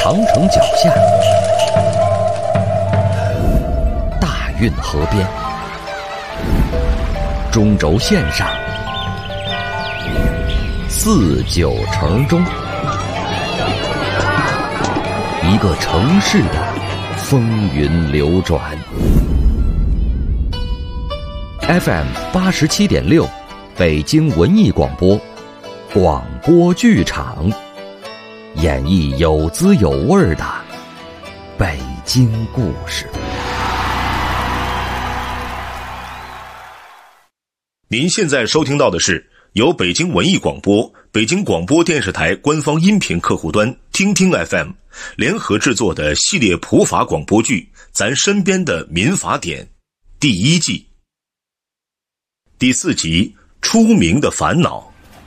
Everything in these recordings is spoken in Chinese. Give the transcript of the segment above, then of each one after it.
长城脚下，大运河边，中轴线上，四九城中，一个城市的风云流转。FM 87.6，北京文艺广播，广播剧场，演绎有滋有味的北京故事。 您现在收听到的是由北京文艺广播、北京广播电视台官方音频客户端听听 FM 联合制作的系列普法广播剧《咱身边的民法典》第1季第4集《出名的烦恼》。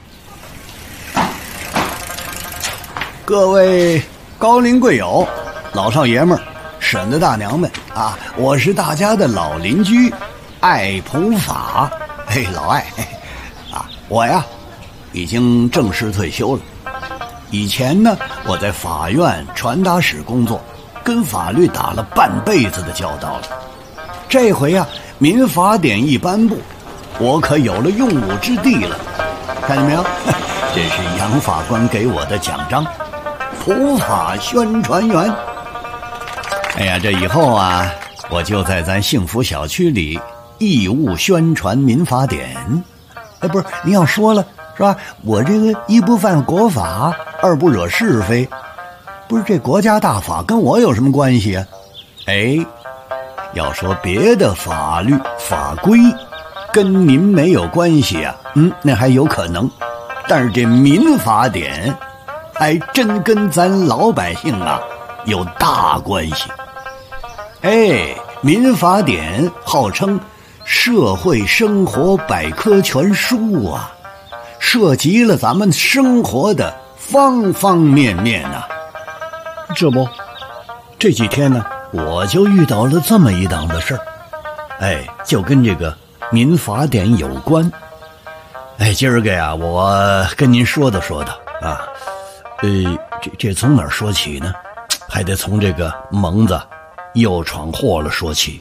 各位高龄贵友、老少爷们儿、婶子大娘们啊，我是大家的老邻居爱普法。嘿，老爱啊，我呀已经正式退休了。以前呢，我在法院传达室工作，跟法律打了半辈子的交道了。这回啊，民法典一颁布，我可有了用武之地了。看见没有？这是杨法官给我的奖章，普法宣传员。哎呀，这以后啊，我就在咱幸福小区里义务宣传民法典。哎，不是，您要说了是吧？我这个一不犯国法，二不惹是非，不是这国家大法跟我有什么关系啊？哎，要说别的法律法规跟您没有关系啊，那还有可能，但是这民法典还真跟咱老百姓啊有大关系。哎，民法典号称社会生活百科全书啊，涉及了咱们生活的方方面面啊。这不，这几天呢，我就遇到了这么一档子事儿，哎，就跟这个民法典有关。哎，今儿个呀，我跟您说道啊。这从哪儿说起呢？还得从这个蒙子又闯祸了说起。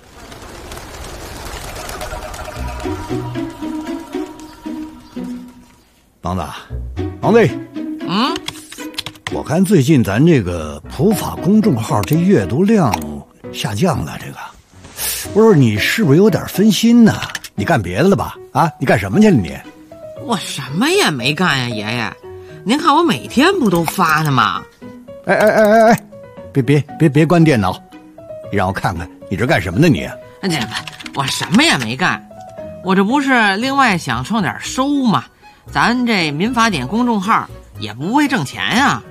蒙子，我看最近咱这个普法公众号这阅读量下降了，这个不是你是不是有点分心呢？你干别的了吧？啊，你干什么去了你？ 我什么也没干呀，爷爷。您看我每天不都发呢吗？ 哎，别关电脑，你让我看看你这干什么呢你？ 我什么也没干，我这不是另外想挣点收吗？咱这民法典公众号也不会挣钱呀。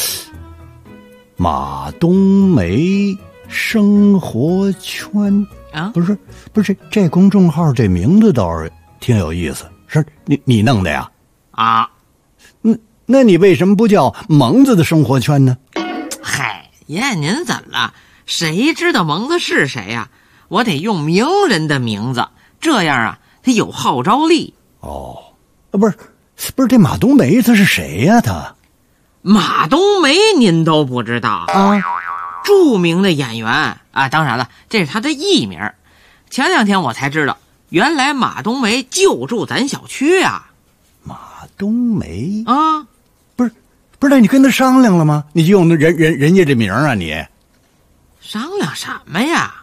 马冬梅生活圈啊，不是这公众号这名字倒是挺有意思，是你弄的呀？ 啊， 那你为什么不叫蒙子的生活圈呢？ 嗨，爷爷您怎么了？谁知道蒙子是谁呀？我得用名人的名字，这样啊，他有号召力。 哦，不是这马冬梅他是谁呀？他马冬梅您都不知道啊？ 著名的演员啊，当然了，这是他的艺名。前2天我才知道，原来马冬梅就住咱小区啊。 马冬梅啊， 不是，那你跟他商量了吗？你就用人家这名啊？你商量什么呀？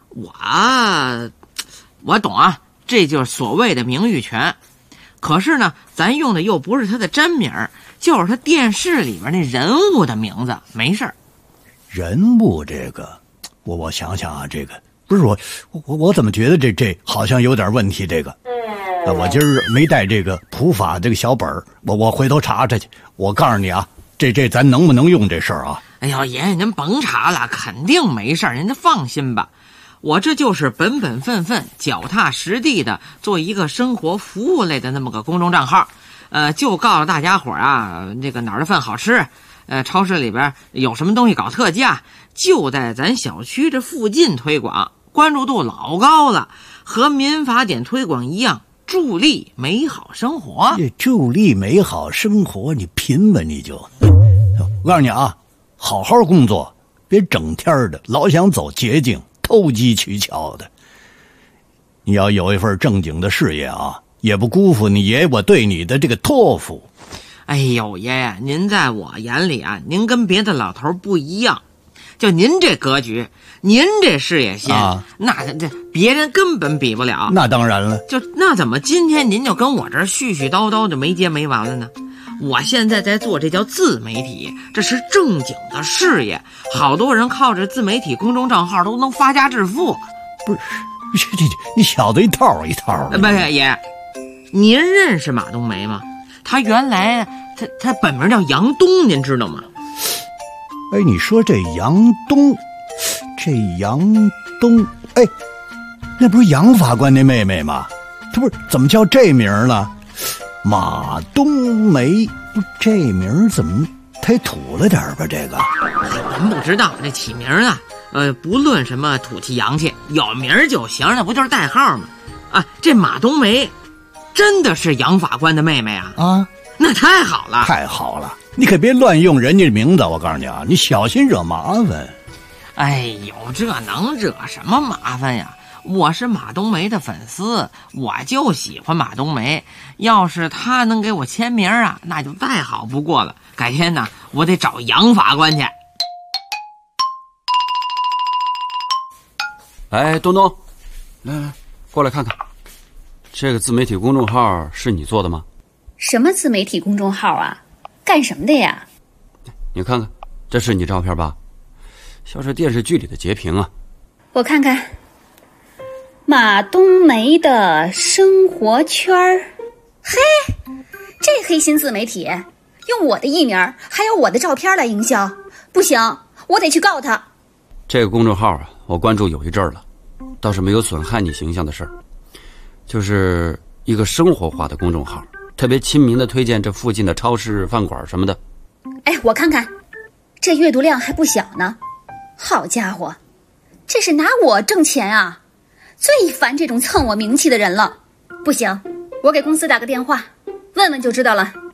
我懂啊，这就是所谓的名誉权。可是呢，咱用的又不是他的真名，就是他电视里边那人物的名字，没事儿。 人物这个，我想想啊，这个不是我怎么觉得这好像有点问题？这个，我今儿没带这个普法这个小本儿，我回头查查去。我告诉你啊，这咱能不能用这事儿啊？ 哎呦，爷爷您甭查了，肯定没事儿，您就放心吧。我这就是本分、脚踏实地的做一个生活服务类的那么个公众账号，就告诉大家伙啊，这个哪儿的饭好吃，超市里边有什么东西搞特价，就在咱小区这附近推广，关注度老高了，和民法典推广一样，助力美好生活。 这助力美好生活，你品吧你就。我告诉你啊， 好好工作，别整天的老想走捷径，投机取巧的。你要有一份正经的事业啊，也不辜负你爷我对你的这个托付。 哎呦，爷爷，您在我眼里啊，您跟别的老头不一样。就您这格局，您这事业心，那这别人根本比不了。 那当然了。 那怎么今天您就跟我这儿絮絮叨叨的没接没完了呢？我现在在做这叫自媒体，这是正经的事业，好多人靠着自媒体公众账号都能发家致富。 不是，你小子一套一套的。 不是爷，您认识马冬梅吗？他原来他本名叫杨东，您知道吗？ 哎，你说这杨东，哎，那不是杨法官那妹妹吗？他不是怎么叫这名了？马冬梅，不，这名怎么太土了点吧？这个您不知道，这起名啊，不论什么土气洋气，有名就行，那不就是代号吗？啊，这马冬梅真的是杨法官的妹妹啊！ 啊， 那太好了， 太好了！你可别乱用人家的名字，我告诉你啊，你小心惹麻烦。 哎呦，这能惹什么麻烦呀？我是马冬梅的粉丝，我就喜欢马冬梅。要是他能给我签名啊，那就再好不过了。改天呢，我得找杨法官去。 哎，东东，来，过来看看，这个自媒体公众号是你做的吗？ 什么自媒体公众号啊？干什么的呀？ 你看看，这是你照片吧？像是电视剧里的截屏啊。 我看看，马冬梅的生活圈儿。嘿，这黑心自媒体用我的艺名还有我的照片来营销，不行，我得去告他。 这个公众号啊，我关注有一阵儿了，倒是没有损害你形象的事儿，就是一个生活化的公众号，特别亲民的推荐这附近的超市、饭馆什么的。 哎，我看看，这阅读量还不小呢。好家伙，这是拿我挣钱啊！最烦这种蹭我名气的人了。不行，我给公司打个电话，问问就知道了。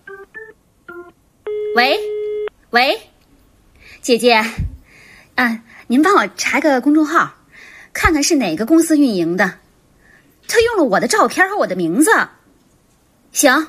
喂，姐姐，您帮我查个公众号，看看是哪个公司运营的。他用了我的照片和我的名字。行，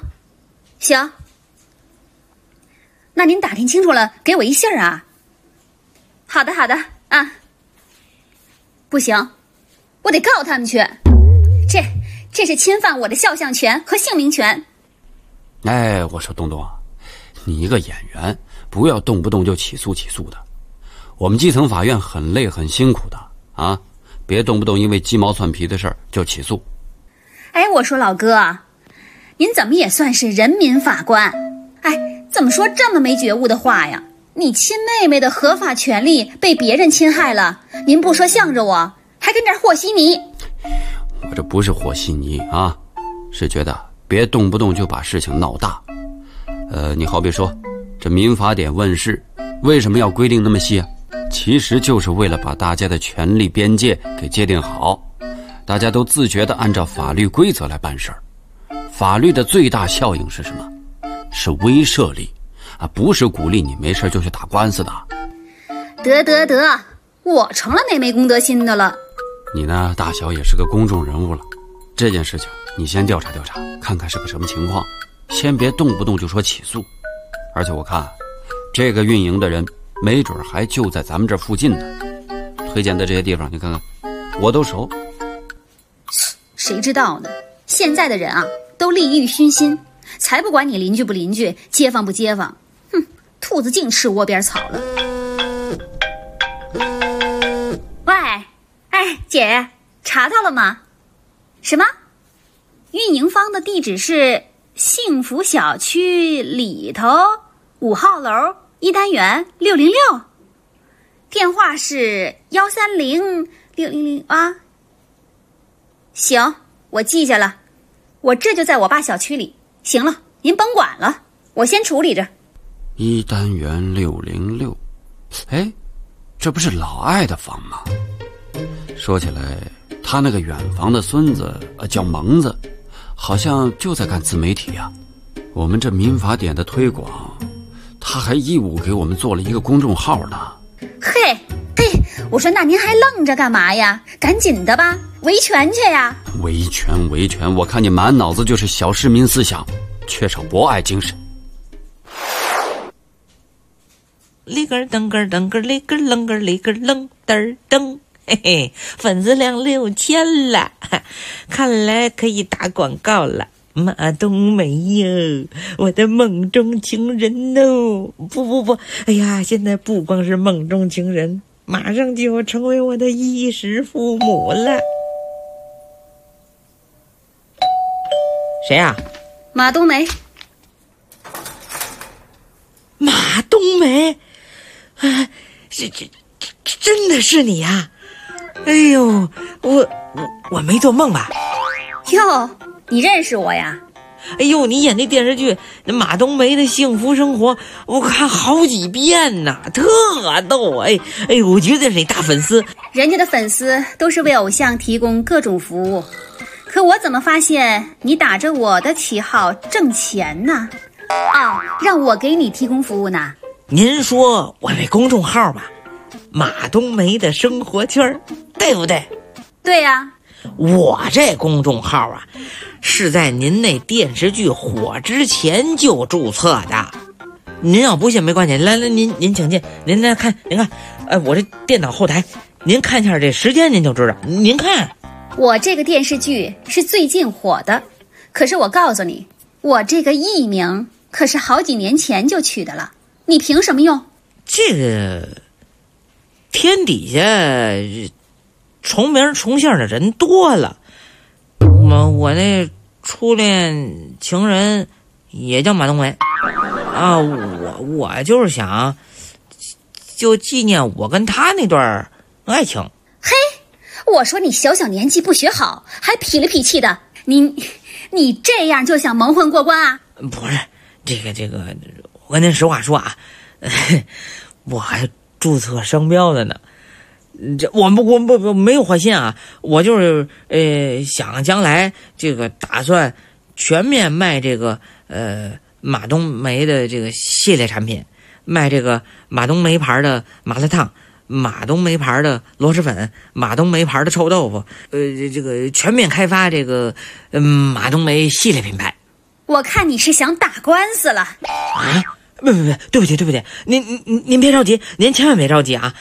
那您打听清楚了，给我一信儿啊。好的啊。不行，我得告他们去，这是侵犯我的肖像权和姓名权。 哎，我说东东啊，你一个演员，不要动不动就起诉的。我们基层法院很累很辛苦的啊，别动不动因为鸡毛蒜皮的事儿就起诉。 哎，我说老哥，您怎么也算是人民法官？哎，怎么说这么没觉悟的话呀？你亲妹妹的合法权利被别人侵害了，您不说向着我，还跟这儿和稀泥。 我这不是和稀泥啊，是觉得别动不动就把事情闹大。你好比说这民法典问世，为什么要规定那么细啊？其实就是为了把大家的权利边界给界定好，大家都自觉地按照法律规则来办事儿。法律的最大效应是什么？是威慑力啊，不是鼓励你没事就去打官司的。 得，我成了那没公德心的了。 你呢，大小也是个公众人物了，这件事情你先调查，看看是个什么情况，先别动不动就说起诉。而且我看这个运营的人没准还就在咱们这附近呢，推荐的这些地方你看看我都熟。 谁知道呢，现在的人啊都利欲熏心，才不管你邻居不邻居，街坊不街坊。哼，兔子净吃窝边草了。喂，哎，姐，查到了吗？什么？运营方的地址是幸福小区里头5号楼1单元606，电话是130-600啊。行，我记下了，我这就在我爸小区里。行了，您甭管了，我先处理着。 1单元606，哎，这不是老艾的房吗？说起来，他那个远房的孙子叫蒙子，好像就在干自媒体啊。我们这民法典的推广， 他还义务给我们做了一个公众号呢。 嘿，我说那您还愣着干嘛呀？赶紧的吧，维权去呀！ 维权，我看你满脑子就是小市民思想，缺少博爱精神。 里根噔根噔根里根楞根里根楞噔噔，嘿嘿，粉丝量6000了，看来可以打广告了。马冬梅哟，我的梦中情人哦！不，哎呀，现在不光是梦中情人，马上就要成为我的衣食父母了。谁啊？ 马冬梅。 马冬梅，这真的是你呀！哎呦，我没做梦吧？ 哟，你认识我呀？ 哎呦，你演那电视剧那马冬梅的幸福生活，我看好几遍呢，特逗！哎，我绝对是你大粉丝。 人家的粉丝都是为偶像提供各种服务，可我怎么发现你打着我的旗号挣钱呢？让我给你提供服务呢？ 您说我那公众号吧，马冬梅的生活圈，对不对？ 对呀。 我这公众号啊，是在您那电视剧火之前就注册的。您要不信没关系，来，您请进，您来看，您看，我这电脑后台，您看一下这时间，您就知道。您看， 我这个电视剧是最近火的，可是我告诉你，我这个艺名可是好几年前就取的了，你凭什么用？ 这个天底下重名重姓的人多了，我那初恋情人也叫马冬梅啊，我就是想就纪念我跟他那段爱情。 嘿，我说你小年纪不学好，还痞里痞气的，你这样就想蒙混过关啊？ 不是，这个，我跟您实话说啊，我还注册商标的呢。我没有坏心啊，我就是想将来这个打算全面卖这个马冬梅的这个系列产品，卖这个马冬梅牌的麻辣烫，马冬梅牌的螺蛳粉，马冬梅牌的臭豆腐，这个全面开发这个马冬梅系列品牌。 我看你是想打官司了啊？不，对不起，您别着急，您千万别着急啊！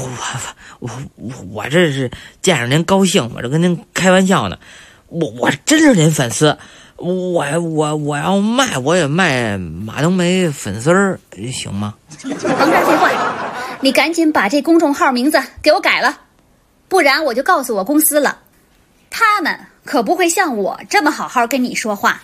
我这是见着您高兴，我这跟您开玩笑呢。我真是您粉丝，我要卖，我也卖马冬梅粉丝儿，行吗？ 甭这儿废话，你赶紧把这公众号名字给我改了，不然我就告诉我公司了，他们可不会像我这么好好跟你说话。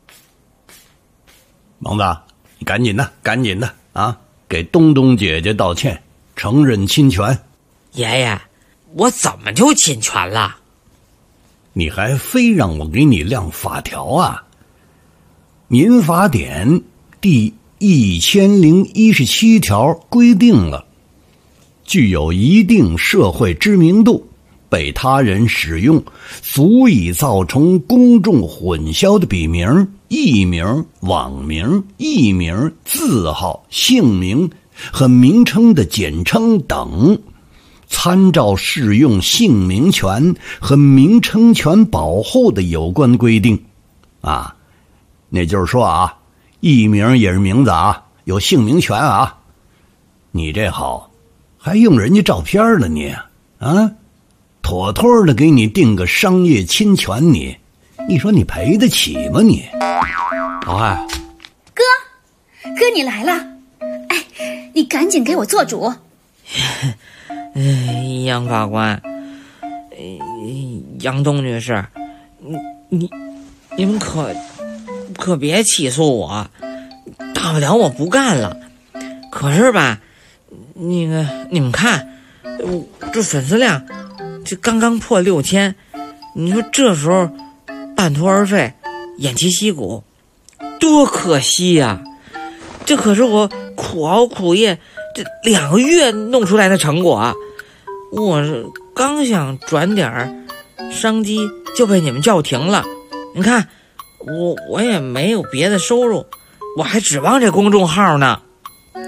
萌子，你赶紧的啊，给东东姐姐道歉，承认侵权。 爷爷，我怎么就侵权了？ 你还非让我给你亮法条啊？民法典第1017条规定了，具有一定社会知名度，被他人使用足以造成公众混淆的笔名、艺名、网名、艺名、字号、姓名和名称的简称等，参照适用姓名权和名称权保护的有关规定啊。那就是说啊，艺名也是名字啊，有姓名权啊。你这好，还用人家照片了你啊？妥妥的给你定个商业侵权，你说你赔得起吗你？ 老艾， 哥你来了，哎，你赶紧给我做主。 杨法官，杨东女士，你们可别起诉我，大不了我不干了。可是吧，那个你们看，这粉丝量这刚刚破6000，你说这时候半途而废，偃旗息鼓，多可惜呀！这可是我苦熬苦夜这2个月弄出来的成果啊！我刚想转点商机就被你们叫停了。你看我也没有别的收入，我还指望这公众号呢。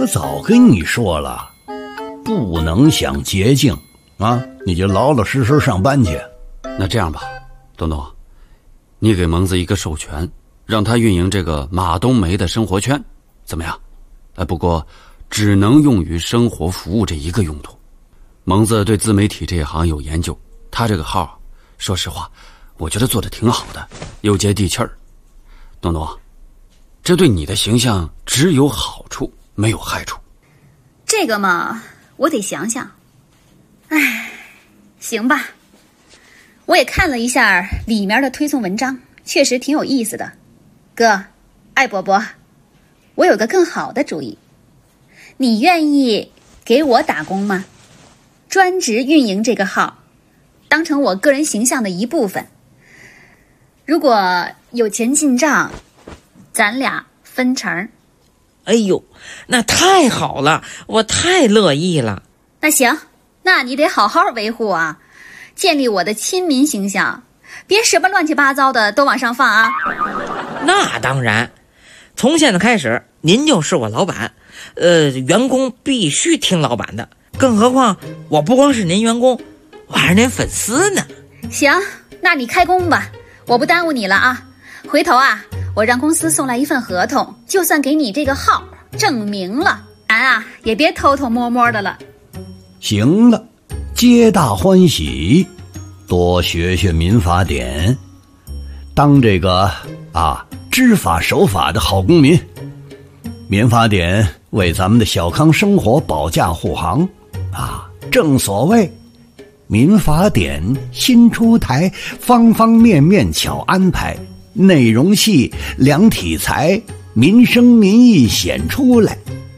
我早跟你说了，不能想捷径啊！你就老老实实上班去。 那这样吧，东东，你给蒙子一个授权，让他运营这个马冬梅的生活圈，怎么样？不过只能用于生活服务这一个用途。蒙子对自媒体这一行有研究，他这个号，说实话，我觉得做得挺好的，又接地气儿。东东，这对你的形象只有好处，没有害处。 这个嘛，我得想想。唉，行吧。我也看了一下里面的推送文章，确实挺有意思的。哥，艾伯伯，我有个更好的主意，你愿意给我打工吗？专职运营这个号，当成我个人形象的一部分。如果有钱进账，咱俩分成。 哎呦，那太好了，我太乐意了。 那行，那你得好好维护啊，建立我的亲民形象，别什么乱七八糟的都往上放啊。 那当然，从现在开始，您就是我老板，员工必须听老板的。更何况我不光是您员工，我还是您粉丝呢。 行，那你开工吧，我不耽误你了啊。回头啊，我让公司送来一份合同，就算给你这个号证明了，咱啊也别偷偷摸摸的了。 行了，皆大欢喜，多学学民法典，当这个知法守法的好公民。民法典为咱们的小康生活保驾护航正所谓民法典新出台，方方面面巧安排，内容细，量体裁，民生民意显出来。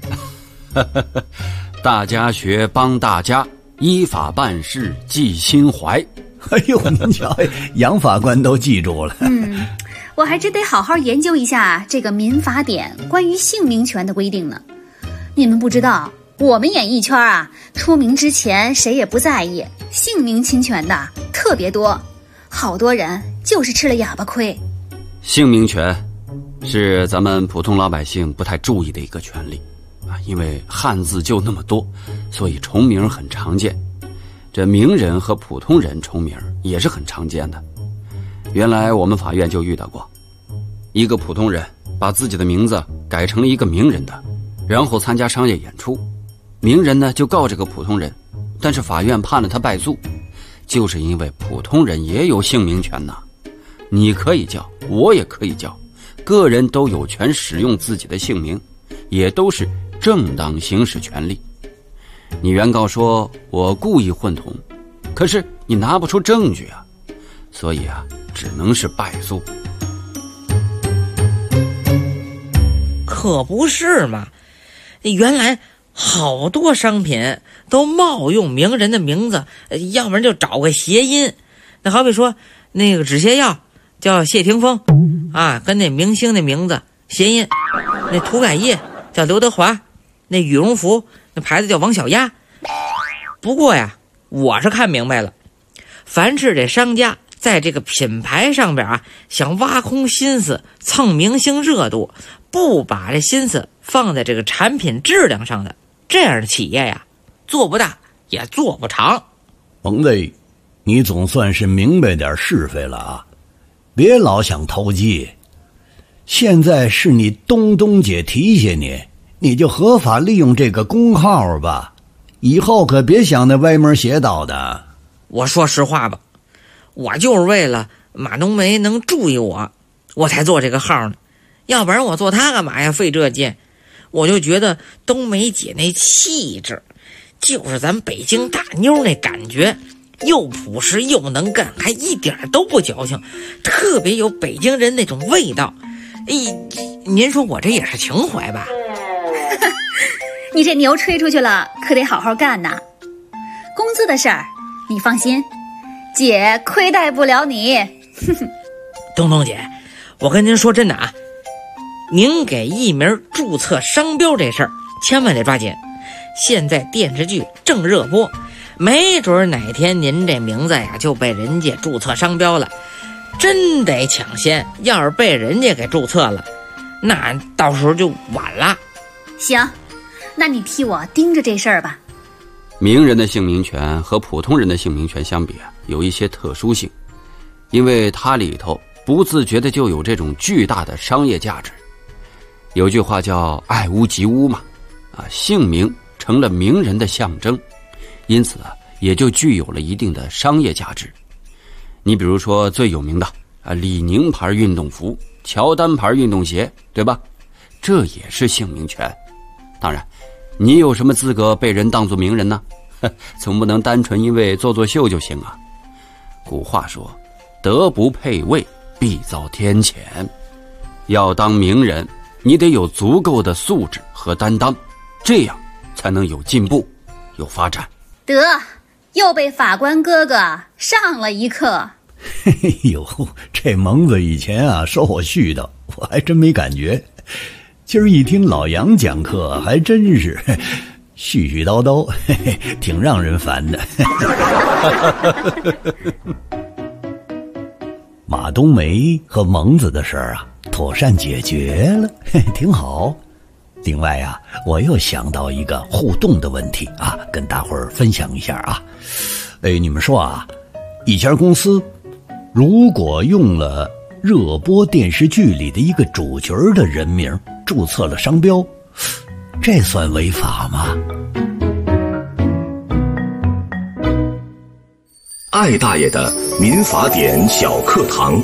大家学帮大家，依法办事记心怀。 哎呦，您瞧，杨法官都记住了。 我还真得好好研究一下这个民法典关于姓名权的规定呢。你们不知道，我们演艺圈出名之前谁也不在意，姓名侵权的特别多，好多人就是吃了哑巴亏。 姓名权是咱们普通老百姓不太注意的一个权利因为汉字就那么多，所以重名很常见。这名人和普通人重名也是很常见的。原来我们法院就遇到过一个普通人把自己的名字改成了一个名人的，然后参加商业演出。名人呢就告这个普通人，但是法院判了他败诉，就是因为普通人也有姓名权呐。你可以叫，我也可以叫，个人都有权使用自己的姓名，也都是正当行使权利。你原告说我故意混同，可是你拿不出证据所以只能是败诉。 可不是嘛，原来好多商品都冒用名人的名字，要不然就找个谐音。那好比说那个止泻药叫谢霆锋跟那明星的名字谐音。那涂改液叫刘德华，那羽绒服那牌子叫王小丫。不过呀，我是看明白了，凡是这商家在这个品牌上边想挖空心思蹭明星热度，不把这心思放在这个产品质量上的，这样的企业呀，做不大也做不长。 蒙子，你总算是明白点是非了别老想投机。现在是你东东姐提醒你，你就合法利用这个公号吧，以后可别想那歪门邪道的。 我说实话吧，我就是为了马冬梅能注意我才做这个号呢，要不然我做它干嘛呀，费这劲。我就觉得冬梅姐那气质就是咱北京大妞那感觉，又朴实又能干，还一点都不矫情，特别有北京人那种味道。您说我这也是情怀吧？ 你这牛吹出去了，可得好好干呐。工资的事儿你放心，姐亏待不了你。 东东姐，我跟您说真的您给艺名注册商标这事儿千万得抓紧，现在电视剧正热播，没准哪天您这名字就被人家注册商标了，真得抢先，要是被人家给注册了，那到时候就晚了。 行， 那你替我盯着这事儿吧。 名人的姓名权和普通人的姓名权相比有一些特殊性，因为它里头不自觉的就有这种巨大的商业价值。有句话叫爱屋及乌嘛，姓名成了名人的象征，因此也就具有了一定的商业价值。你比如说最有名的李宁牌运动服、乔丹牌运动鞋，对吧？这也是姓名权。当然，你有什么资格被人当作名人呢？总不能单纯因为做做秀就行啊。古话说，德不配位，必遭天谴。要当名人，你得有足够的素质和担当，这样才能有进步，有发展。 得，又被法官哥哥上了一课。 嘿呦，这蒙子以前说我絮叨，我还真没感觉。今儿一听老杨讲课，还真是絮絮叨叨，挺让人烦的。马冬梅和蒙子的事儿妥善解决了，挺好。另外我又想到一个互动的问题跟大伙儿分享一下你们说一家公司如果用了热播电视剧里的一个主角的人名注册了商标，这算违法吗？ 艾大爷的民法典小课堂。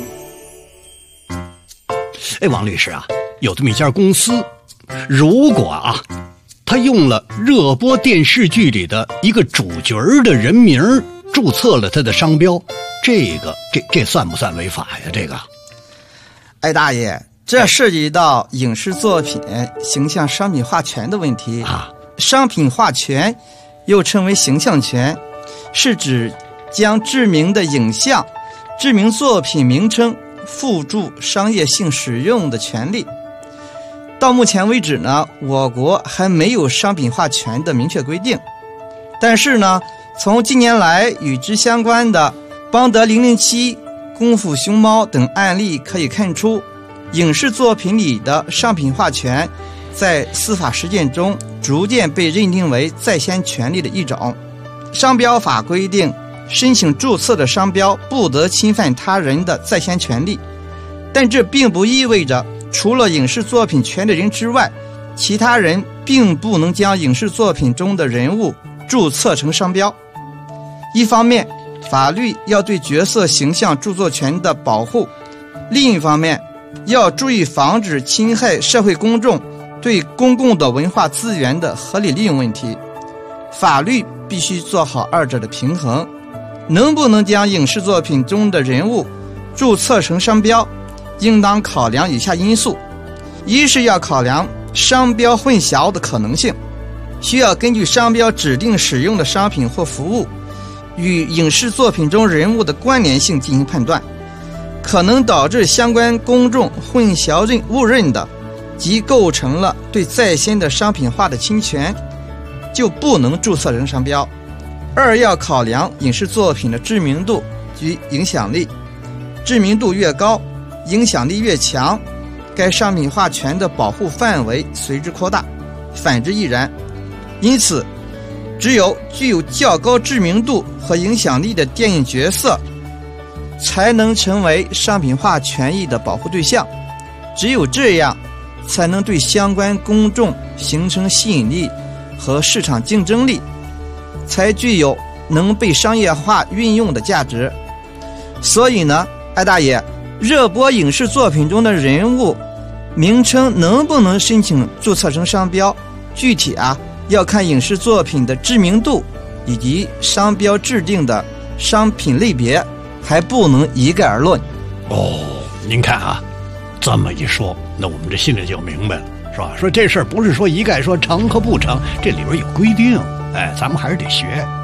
王律师有这么一家公司，如果他用了热播电视剧里的一个主角的人名注册了他的商标，这算不算违法呀？这个， 大爷，这涉及到影视作品形象商品化权的问题商品化权又称为形象权，是指将知名的影像、知名作品名称附注商业性使用的权利。到目前为止呢，我国还没有商品化权的明确规定。但是呢，从近年来与之相关的邦德007、功夫熊猫等案例可以看出，影视作品里的商品化权在司法实践中逐渐被认定为在先权利的一种。商标法规定，申请注册的商标不得侵犯他人的在先权利，但这并不意味着除了影视作品权利人之外，其他人并不能将影视作品中的人物注册成商标。一方面，法律要对角色形象著作权的保护，另一方面要注意防止侵害社会公众对公共的文化资源的合理利用问题。法律必须做好二者的平衡。能不能将影视作品中的人物注册成商标，应当考量以下因素：一是要考量商标混淆的可能性，需要根据商标指定使用的商品或服务与影视作品中人物的关联性进行判断，可能导致相关公众混淆误认的，即构成了对在先的商品化的侵权，就不能注册成商标。二要考量影视作品的知名度及影响力，知名度越高，影响力越强，该商品化权的保护范围随之扩大，反之亦然。因此，只有具有较高知名度和影响力的电影角色才能成为商品化权益的保护对象，只有这样才能对相关公众形成吸引力和市场竞争力，才具有能被商业化运用的价值。所以呢，艾大爷，热播影视作品中的人物名称能不能申请注册成商标，具体要看影视作品的知名度以及商标制定的商品类别，还不能一概而论。 您看这么一说，那我们这心里就明白了，是吧？说这事儿不是说一概说成和不成，这里边有规定，咱们还是得学。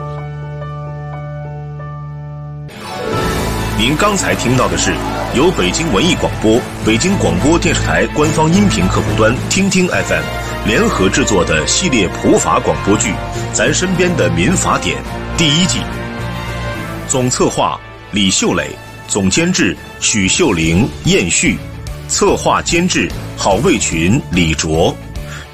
您刚才听到的是由北京文艺广播、北京广播电视台官方音频客户端听听 FM 联合制作的系列普法广播剧《咱身边的民法典》第1季。总策划李秀磊，总监制许秀玲、燕旭，策划监制郝卫群、李卓，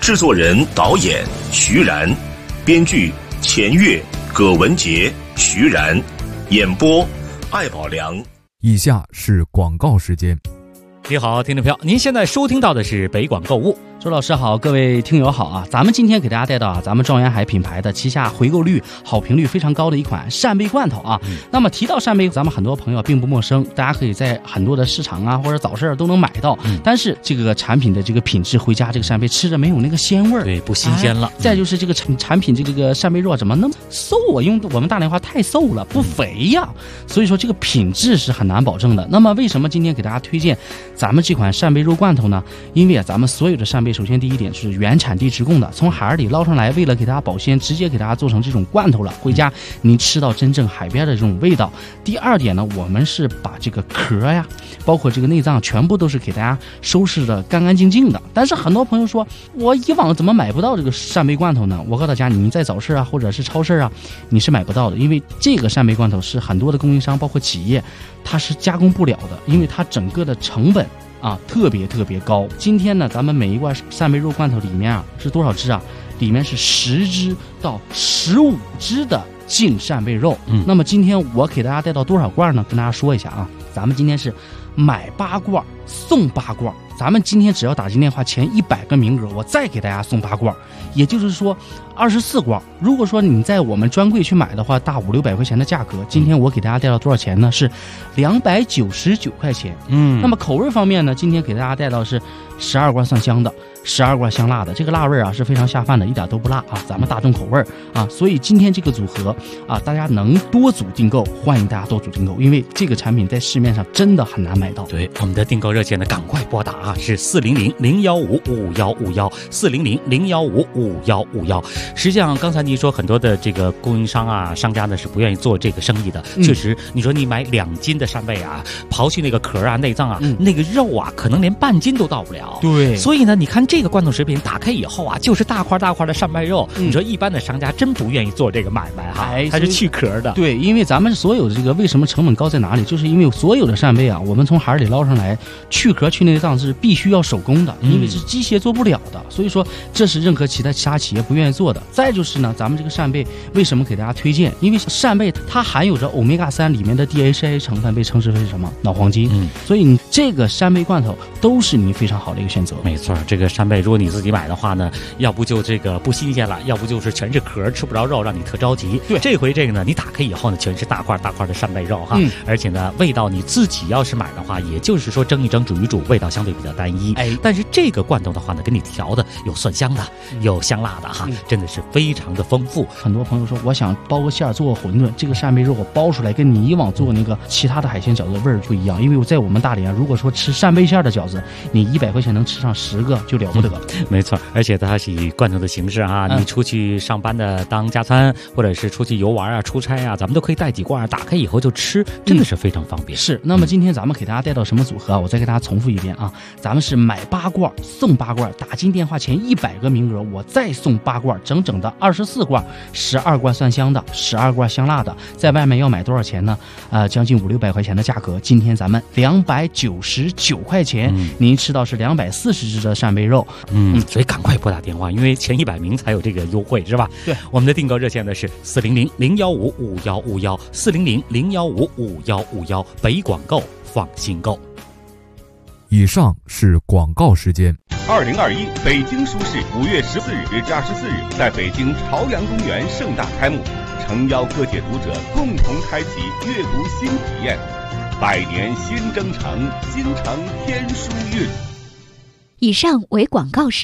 制作人、导演徐然，编剧钱月、葛文杰、徐然，演播艾宝良。 以下是广告时间。 你好，听众朋友，您现在收听到的是北广购物。 周老师好，各位听友好啊！咱们今天给大家带到咱们状元海品牌的旗下回购率、好评率非常高的一款扇贝罐头啊。那么提到扇贝，咱们很多朋友并不陌生，大家可以在很多的市场啊或者早市都能买到。但是这个产品的这个品质，回家这个扇贝吃着没有那个鲜味儿， 对，不新鲜了。 再就是这个产品这个扇贝肉怎么那么瘦啊？用我们大连话太瘦了，不肥呀。所以说这个品质是很难保证的。那么为什么今天给大家推荐咱们这款扇贝肉罐头呢？因为咱们所有的扇贝，首先第一点是原产地直供的，从海里捞上来，为了给大家保鲜，直接给大家做成这种罐头了，回家您吃到真正海边的这种味道。第二点呢，我们是把这个壳呀，包括这个内脏，全部都是给大家收拾的干干净净的。但是很多朋友说，我以往怎么买不到这个扇贝罐头呢？我告诉大家，你在早市啊或者是超市啊，你是买不到的，因为这个扇贝罐头是很多的供应商包括企业它是加工不了的，因为它整个的成本特别高。今天呢，咱们每一罐扇贝肉罐头里面是多少只啊？里面是10只到15只的净扇贝肉。那么今天我给大家带到多少罐呢？跟大家说一下啊，咱们今天是买8罐送8罐。咱们今天只要打进电话前100个名额，我再给大家送8罐，也就是说24罐。如果说你在我们专柜去买的话，大500-600块钱的价格，今天我给大家带到多少钱呢？是299块钱。那么口味方面呢，今天给大家带到是12罐蒜香的，12罐香辣的，这个辣味是非常下饭的，一点都不辣啊，咱们大众口味啊。所以今天这个组合大家能多组订购，欢迎大家多组订购，因为这个产品在市面上真的很难买到。 对，我们的订购热线呢，赶快拨打是400-015-5151，400-015-5151。实际上刚才你说很多的这个供应商商家呢是不愿意做这个生意的。确实，你说你买2斤的扇贝刨去那个壳内脏那个肉可能连半斤都到不了。 对， 所以呢，你看这个罐头食品打开以后就是大块大块的扇贝肉。你说一般的商家真不愿意做这个买卖它是去壳的。 对，因为咱们所有的这个为什么成本高在哪里？就是因为所有的扇贝我们从海里捞上来，去壳去内脏是必须要手工的，因为是机械做不了的。所以说这是任何其他企业不愿意做的。再就是呢，咱们这个扇贝为什么给大家推荐？因为扇贝它含有着欧米伽3里面的 DHA 成分，被称之为什么？脑黄金。所以你这个扇贝罐头都是你非常好的一个选择。 没错，这个扇贝如果你自己买的话呢，要不就这个不新鲜了，要不就是全是壳吃不着肉，让你特着急。 对， 这回这个呢，你打开以后呢，全是大块大块的扇贝肉而且呢，味道你自己要是买的话，也就是说蒸一蒸煮一煮，味道相对比较单一。但是这个罐头的话呢，给你调的有蒜香的，有香辣的真的是非常的丰富。 很多朋友说，我想包个馅做个馄饨，这个扇贝肉我包出来跟你以往做那个其他的海鲜饺子味儿不一样。因为我在我们大连，如果说吃扇贝馅的饺子，你100块钱能吃上10个就了不得。 没错，而且它是以罐头的形式你出去上班的当加餐，或者是出去游玩出差咱们都可以带几罐，打开以后就吃，真的是非常方便。 是，那么今天咱们给大家带到什么组合我再给大家重复一遍咱们是买8罐送8罐，打进电话前100个名额，我再送8罐，整整的24罐，12罐蒜香的，12罐香辣的，在外面要买多少钱呢？将近500-600块钱的价格，今天咱们299块钱，您吃到是240只的扇贝肉。 所以赶快拨打电话，因为前100名才有这个优惠，是吧？ 对， 我们的订购热线呢是400-015-5151，400-015-5151，北广购放心购。 以上是广告时间。 2021北京书市5月14日至24日在北京朝阳公园盛大开幕，诚邀各界读者共同开启阅读新体验。百年新征程，新承天书韵。 以上为广告时。